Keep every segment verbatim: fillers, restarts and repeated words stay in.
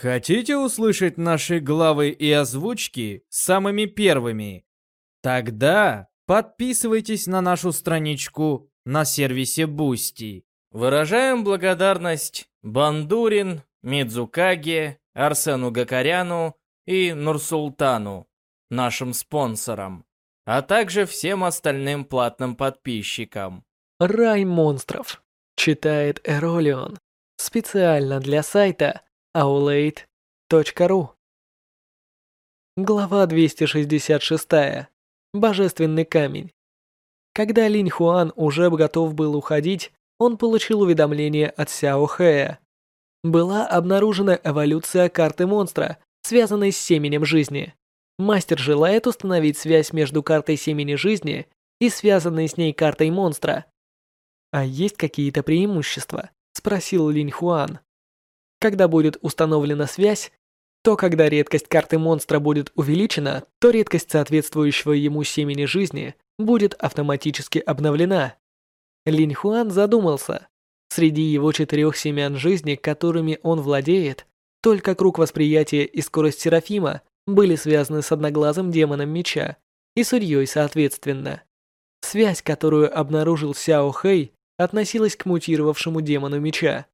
Хотите услышать наши главы и озвучки самыми первыми? Тогда подписывайтесь на нашу страничку на сервисе Boosty. Выражаем благодарность Бандурин, Мидзукаге, Арсену Гакаряну и Нурсултану, нашим спонсорам, а также всем остальным платным подписчикам. Рай монстров. Читает Эролион. Специально для сайта аулейт точка ру. Глава двести шестьдесят шесть. Божественный камень. Когда Линь Хуан уже готов был уходить, он получил уведомление от Сяо Хэя. Была обнаружена эволюция карты монстра, связанной с семенем жизни. Мастер желает установить связь между картой семени жизни и связанной с ней картой монстра. «А есть какие-то преимущества?» – спросил Линь Хуан. Когда будет установлена связь, то когда редкость карты монстра будет увеличена, то редкость соответствующего ему семени жизни будет автоматически обновлена. Линь Хуан задумался. Среди его четырех семян жизни, которыми он владеет, только круг восприятия и скорость Серафима были связаны с одноглазым демоном меча и судьей соответственно. Связь, которую обнаружил Сяо Хэй, относилась к мутировавшему демону меча.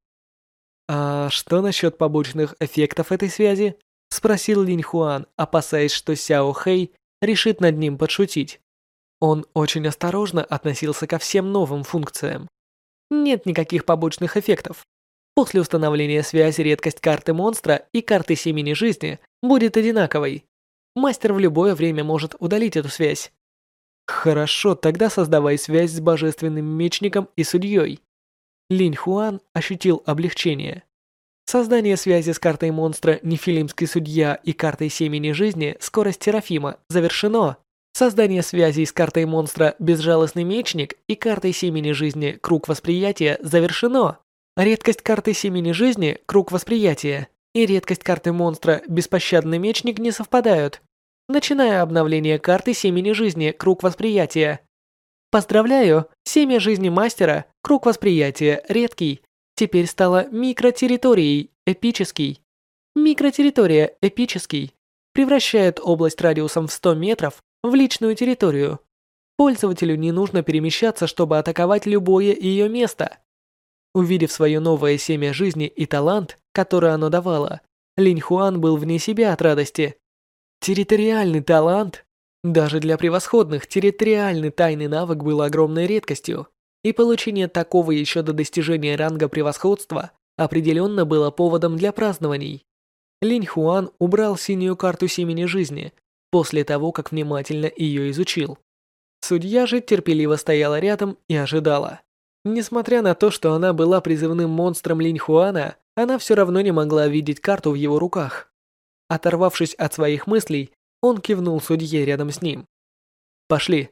«А что насчет побочных эффектов этой связи?» – спросил Линь Хуан, опасаясь, что Сяо Хэй решит над ним подшутить. Он очень осторожно относился ко всем новым функциям. Нет никаких побочных эффектов. После установления связи редкость карты монстра и карты семени жизни будет одинаковой. Мастер в любое время может удалить эту связь. Хорошо, тогда создавай связь с божественным мечником и судьей. Линь Хуан ощутил облегчение. Создание связи с картой монстра Нефилимский судья и картой семени жизни скорость Серафима завершено. Создание связи с картой монстра Безжалостный мечник и картой семени жизни Круг восприятия завершено. Редкость карты семени жизни Круг восприятия и редкость карты монстра Беспощадный мечник не совпадают. Начиная обновление карты семени жизни Круг восприятия. Поздравляю, семя жизни мастера Круг восприятия редкий теперь стала микротерриторией эпический. Микротерритория эпический превращает область радиусом в сто метров в личную территорию. Пользователю не нужно перемещаться, чтобы атаковать любое ее место. Увидев свое новое семя жизни и талант, который оно давало, Линь Хуан был вне себя от радости. Территориальный талант? Даже для превосходных территориальный тайный навык был огромной редкостью, и получение такого еще до достижения ранга превосходства определенно было поводом для празднований. Линь Хуан убрал синюю карту семени жизни после того, как внимательно ее изучил. Судья же терпеливо стояла рядом и ожидала. Несмотря на то, что она была призывным монстром Линь Хуана, она все равно не могла видеть карту в его руках. Оторвавшись от своих мыслей, он кивнул судье рядом с ним. «Пошли».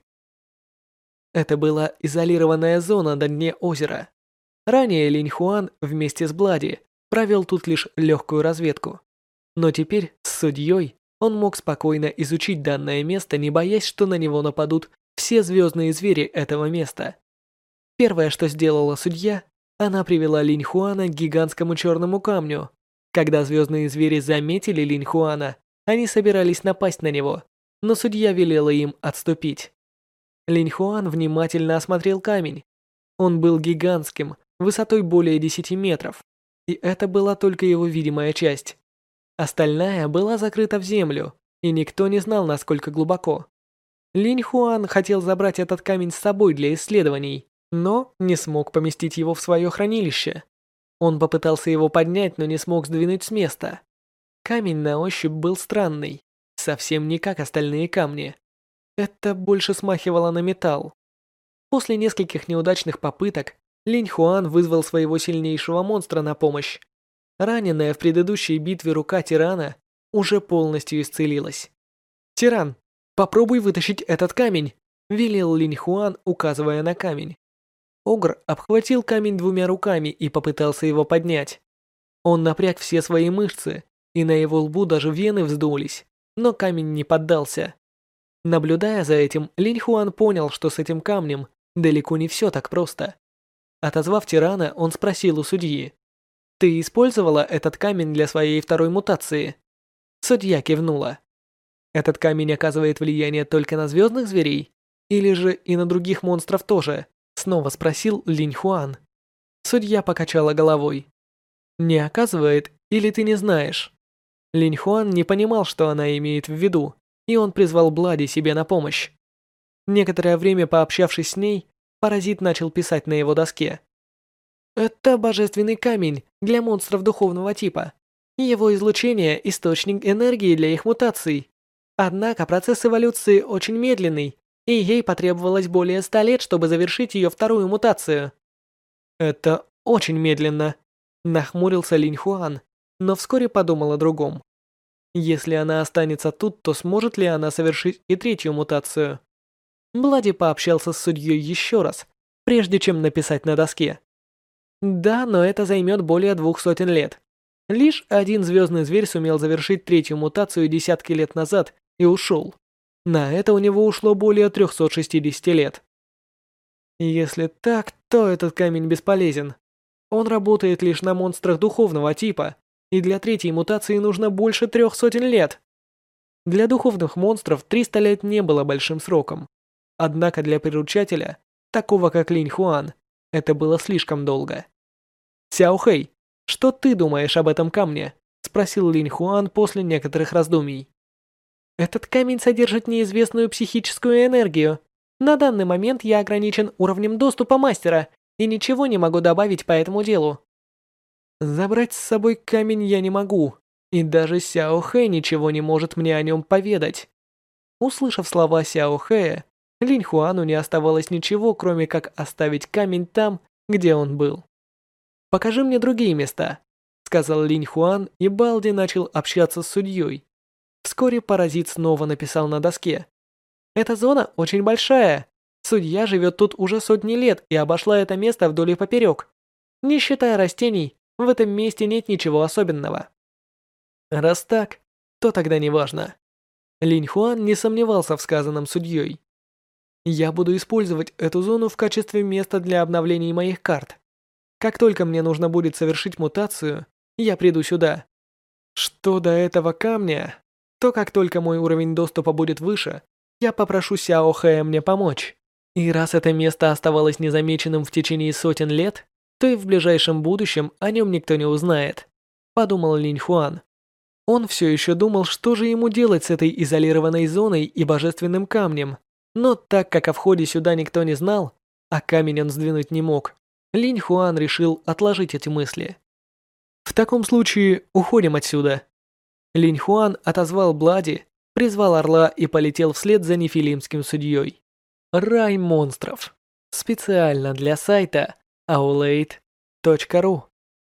Это была изолированная зона на дне озера. Ранее Линь Хуан вместе с Блади провел тут лишь легкую разведку. Но теперь с судьей он мог спокойно изучить данное место, не боясь, что на него нападут все звездные звери этого места. Первое, что сделала судья, она привела Линь Хуана к гигантскому черному камню. Когда звездные звери заметили Линь Хуана, они собирались напасть на него, но судья велела им отступить. Линь Хуан внимательно осмотрел камень. Он был гигантским, высотой более десяти метров, и это была только его видимая часть. Остальная была закрыта в землю, и никто не знал, насколько глубоко. Линь Хуан хотел забрать этот камень с собой для исследований, но не смог поместить его в свое хранилище. Он попытался его поднять, но не смог сдвинуть с места. Камень на ощупь был странный, совсем не как остальные камни. Это больше смахивало на металл. После нескольких неудачных попыток, Линь Хуан вызвал своего сильнейшего монстра на помощь. Раненая в предыдущей битве рука тирана уже полностью исцелилась. «Тиран, попробуй вытащить этот камень», – велел Линь Хуан, указывая на камень. Огр обхватил камень двумя руками и попытался его поднять. Он напряг все свои мышцы, и на его лбу даже вены вздулись, но камень не поддался. Наблюдая за этим, Линь Хуан понял, что с этим камнем далеко не все так просто. Отозвав тирана, он спросил у судьи: Ты использовала этот камень для своей второй мутации? Судья кивнула. Этот камень оказывает влияние только на звездных зверей? Или же и на других монстров тоже? Снова спросил Линь Хуан. Судья покачала головой. Не оказывает, или ты не знаешь? Линь Хуан не понимал, что она имеет в виду, и он призвал Блади себе на помощь. Некоторое время пообщавшись с ней, паразит начал писать на его доске. Это божественный камень для монстров духовного типа. Его излучение – источник энергии для их мутаций. Однако процесс эволюции очень медленный, и ей потребовалось более ста лет, чтобы завершить ее вторую мутацию. Это очень медленно, нахмурился Линь Хуан, но вскоре подумал о другом. Если она останется тут, то сможет ли она совершить и третью мутацию? Блади пообщался с судьей еще раз, прежде чем написать на доске. Да, но это займет более двух сотен лет. Лишь один звездный зверь сумел завершить третью мутацию десятки лет назад и ушел. На это у него ушло более трёхсот шестидесяти лет. Если так, то этот камень бесполезен. Он работает лишь на монстрах духовного типа, и для третьей мутации нужно больше трех сотен лет. Для духовных монстров триста лет не было большим сроком. Однако для приручателя, такого как Линь Хуан, это было слишком долго. «Сяо Хэй, что ты думаешь об этом камне?» – спросил Линь Хуан после некоторых раздумий. «Этот камень содержит неизвестную психическую энергию. На данный момент я ограничен уровнем доступа мастера и ничего не могу добавить по этому делу». «Забрать с собой камень я не могу, и даже Сяо Хэй ничего не может мне о нем поведать». Услышав слова Сяо Хэя, Линь Хуану не оставалось ничего, кроме как оставить камень там, где он был. «Покажи мне другие места», — сказал Линь Хуан, и Балди начал общаться с судьей. Вскоре паразит снова написал на доске. «Эта зона очень большая. Судья живет тут уже сотни лет и обошла это место вдоль и поперек. Не считая растений, в этом месте нет ничего особенного». Раз так, то тогда не важно. Линь Хуан не сомневался в сказанном судьей. «Я буду использовать эту зону в качестве места для обновлений моих карт. Как только мне нужно будет совершить мутацию, я приду сюда. Что до этого камня, то как только мой уровень доступа будет выше, я попрошу Сяо Хэя мне помочь. И раз это место оставалось незамеченным в течение сотен лет, то и в ближайшем будущем о нем никто не узнает», — подумал Линь Хуан. Он все еще думал, что же ему делать с этой изолированной зоной и божественным камнем, но так как о входе сюда никто не знал, а камень он сдвинуть не мог, Линь Хуан решил отложить эти мысли. «В таком случае уходим отсюда». Линь Хуан отозвал Блади, призвал орла и полетел вслед за нефилимским судьей. Рай монстров. Специально для сайта аулейт точка ру.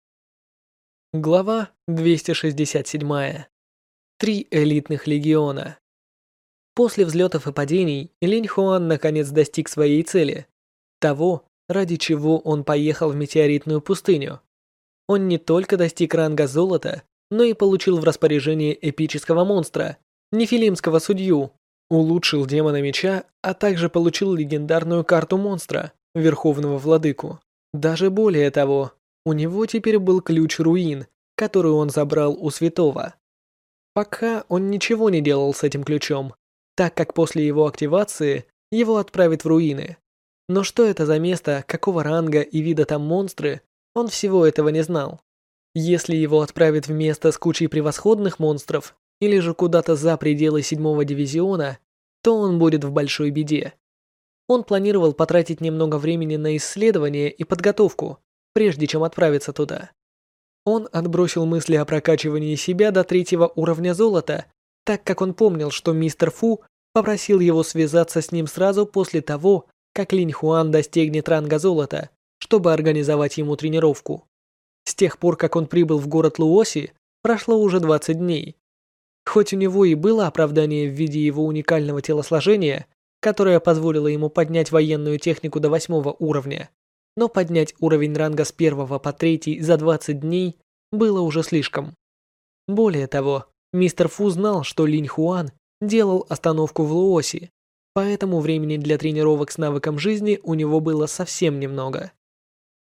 Глава двести шестьдесят семь. Три элитных легиона. После взлетов и падений Линь Хуан наконец достиг своей цели. Того, ради чего он поехал в метеоритную пустыню. Он не только достиг ранга золота, но и получил в распоряжение эпического монстра, нефилимского судью, улучшил демона меча, а также получил легендарную карту монстра, верховного владыку. Даже более того, у него теперь был ключ руин, который он забрал у святого. Пока он ничего не делал с этим ключом, так как после его активации его отправят в руины. Но что это за место, какого ранга и вида там монстры, он всего этого не знал. Если его отправят в место с кучей превосходных монстров, или же куда-то за пределы седьмого дивизиона, то он будет в большой беде. Он планировал потратить немного времени на исследование и подготовку, прежде чем отправиться туда. Он отбросил мысли о прокачивании себя до третьего уровня золота, так как он помнил, что мистер Фу попросил его связаться с ним сразу после того, как Линь Хуан достигнет ранга золота, чтобы организовать ему тренировку. С тех пор, как он прибыл в город Луоси, прошло уже двадцать дней. Хоть у него и было оправдание в виде его уникального телосложения, которое позволило ему поднять военную технику до восьмого уровня, но поднять уровень ранга с первого по третий за двадцать дней было уже слишком. Более того, мистер Фу знал, что Линь Хуан делал остановку в Луоси, поэтому времени для тренировок с навыком жизни у него было совсем немного.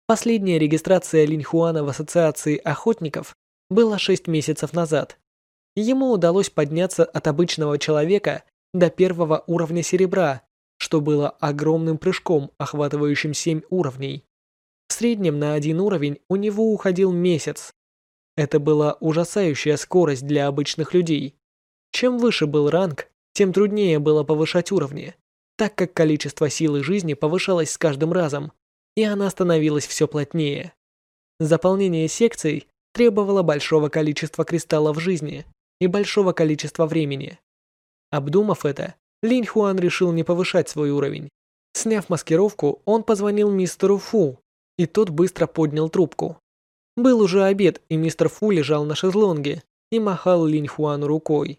Последняя регистрация Линь Хуана в Ассоциации охотников была шесть месяцев назад. Ему удалось подняться от обычного человека до первого уровня серебра, что было огромным прыжком, охватывающим семь уровней. В среднем на один уровень у него уходил месяц. Это была ужасающая скорость для обычных людей. Чем выше был ранг, тем труднее было повышать уровни, так как количество силы жизни повышалось с каждым разом, и она становилась все плотнее. Заполнение секций требовало большого количества кристаллов жизни и большого количества времени. Обдумав это, Линь Хуан решил не повышать свой уровень. Сняв маскировку, он позвонил мистеру Фу, и тот быстро поднял трубку. Был уже обед, и мистер Фу лежал на шезлонге и махал Линь Хуану рукой.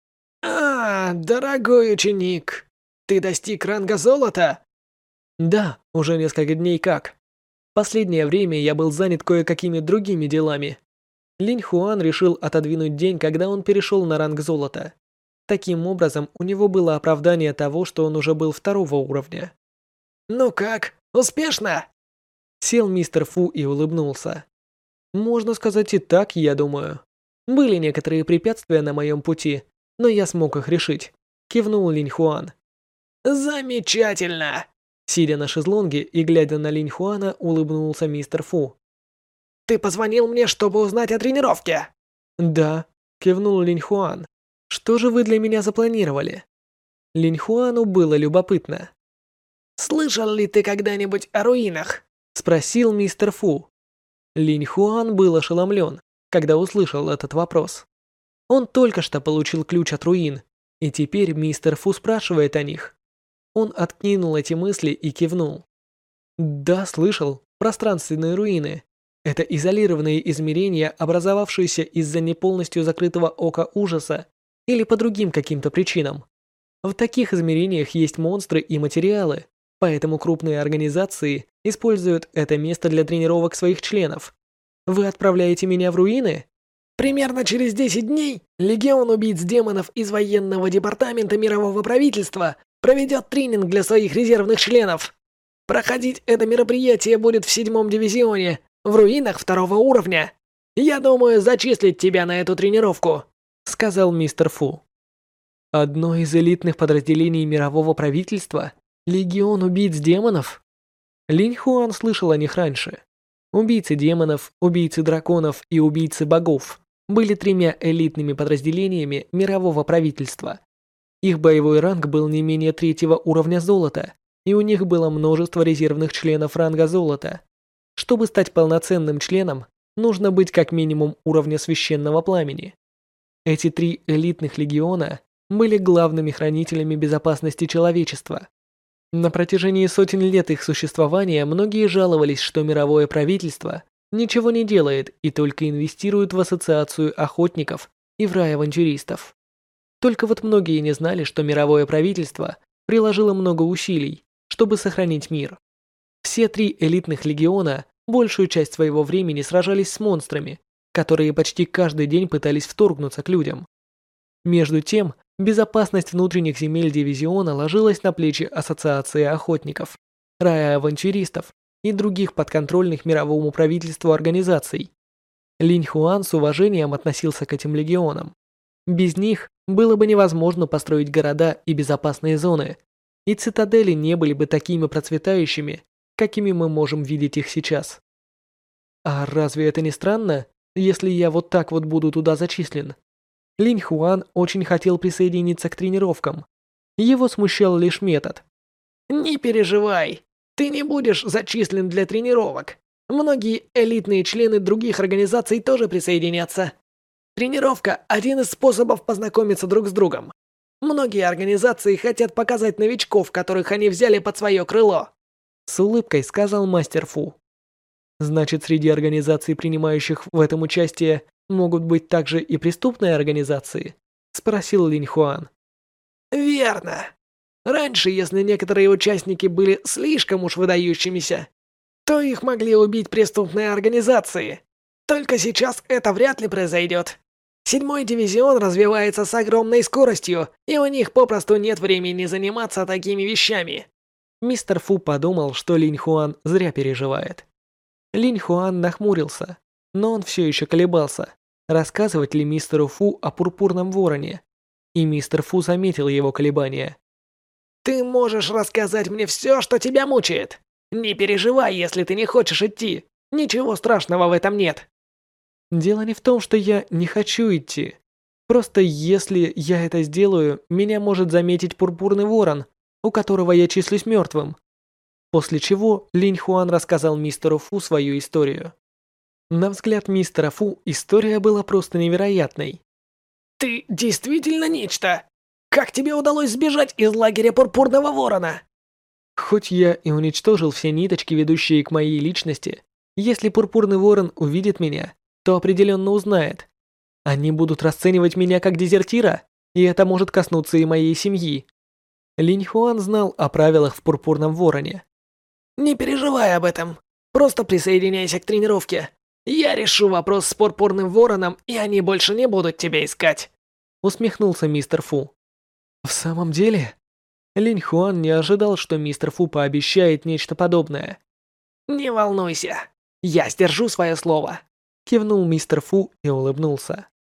«А, дорогой ученик, ты достиг ранга золота?» «Да, уже несколько дней как. Последнее время я был занят кое-какими другими делами». Линь Хуан решил отодвинуть день, когда он перешел на ранг золота. Таким образом, у него было оправдание того, что он уже был второго уровня. «Ну как, успешно?» Сел мистер Фу и улыбнулся. «Можно сказать и так, я думаю. Были некоторые препятствия на моем пути, но я смог их решить», — кивнул Линь Хуан. «Замечательно!» Сидя на шезлонге и глядя на Линь Хуана, улыбнулся мистер Фу. «Ты позвонил мне, чтобы узнать о тренировке?» «Да», — кивнул Линь Хуан. «Что же вы для меня запланировали?» Линь Хуану было любопытно. «Слышал ли ты когда-нибудь о руинах?» — спросил мистер Фу. Линь Хуан был ошеломлен, когда услышал этот вопрос. Он только что получил ключ от руин, и теперь мистер Фу спрашивает о них. Он откинул эти мысли и кивнул. «Да, слышал. Пространственные руины. Это изолированные измерения, образовавшиеся из-за неполностью закрытого ока ужаса или по другим каким-то причинам. В таких измерениях есть монстры и материалы, поэтому крупные организации используют это место для тренировок своих членов. Вы отправляете меня в руины?» «Примерно через десять дней Легион убийц демонов из военного департамента мирового правительства проведет тренинг для своих резервных членов. Проходить это мероприятие будет в седьмом дивизионе, в руинах второго уровня. Я думаю зачислить тебя на эту тренировку», — сказал мистер Фу. «Одно из элитных подразделений мирового правительства? Легион убийц демонов?» Линь Хуан слышал о них раньше. Убийцы демонов, убийцы драконов и убийцы богов были тремя элитными подразделениями мирового правительства. Их боевой ранг был не менее третьего уровня золота, и у них было множество резервных членов ранга золота. Чтобы стать полноценным членом, нужно быть как минимум уровня священного пламени. Эти три элитных легиона были главными хранителями безопасности человечества. На протяжении сотен лет их существования многие жаловались, что мировое правительство ничего не делает и только инвестирует в ассоциацию охотников и в рай авантюристов. Только вот многие не знали, что мировое правительство приложило много усилий, чтобы сохранить мир. Все три элитных легиона большую часть своего времени сражались с монстрами, которые почти каждый день пытались вторгнуться к людям. Между тем, безопасность внутренних земель дивизиона ложилась на плечи Ассоциации охотников, рая авантюристов и других подконтрольных мировому правительству организаций. Линь Хуан с уважением относился к этим легионам. Без них было бы невозможно построить города и безопасные зоны, и цитадели не были бы такими процветающими, какими мы можем видеть их сейчас. А разве это не странно, если я вот так вот буду туда зачислен? Линь Хуан очень хотел присоединиться к тренировкам. Его смущал лишь метод. «Не переживай, ты не будешь зачислен для тренировок. Многие элитные члены других организаций тоже присоединятся. Тренировка – один из способов познакомиться друг с другом. Многие организации хотят показать новичков, которых они взяли под свое крыло», – с улыбкой сказал мастер Фу. «Значит, среди организаций, принимающих в этом участие, могут быть также и преступные организации?» – спросил Линь Хуан. «Верно. Раньше, если некоторые участники были слишком уж выдающимися, то их могли убить преступные организации. Только сейчас это вряд ли произойдет. Седьмой дивизион развивается с огромной скоростью, и у них попросту нет времени заниматься такими вещами». Мистер Фу подумал, что Линь Хуан зря переживает. Линь Хуан нахмурился, но он все еще колебался, рассказывать ли мистеру Фу о пурпурном вороне. И мистер Фу заметил его колебания. Ты можешь рассказать мне все, что тебя мучает. Не переживай, если ты не хочешь идти. Ничего страшного в этом нет. Дело не в том, что я не хочу идти. Просто если я это сделаю, меня может заметить пурпурный ворон, у которого я числюсь мертвым. После чего Линь Хуан рассказал мистеру Фу свою историю. На взгляд мистера Фу история была просто невероятной. Ты действительно нечто. Как тебе удалось сбежать из лагеря Пурпурного Ворона? Хоть я и уничтожил все ниточки, ведущие к моей личности, если Пурпурный Ворон увидит меня, то определенно узнает. Они будут расценивать меня как дезертира, и это может коснуться и моей семьи. Линь Хуан знал о правилах в Пурпурном Вороне. Не переживай об этом. Просто присоединяйся к тренировке. Я решу вопрос с Пурпурным Вороном, и они больше не будут тебя искать. Усмехнулся мистер Фу. В самом деле? Линь Хуан не ожидал, что мистер Фу пообещает нечто подобное. Не волнуйся. Я сдержу свое слово. Кивнул мистер Фу и улыбнулся.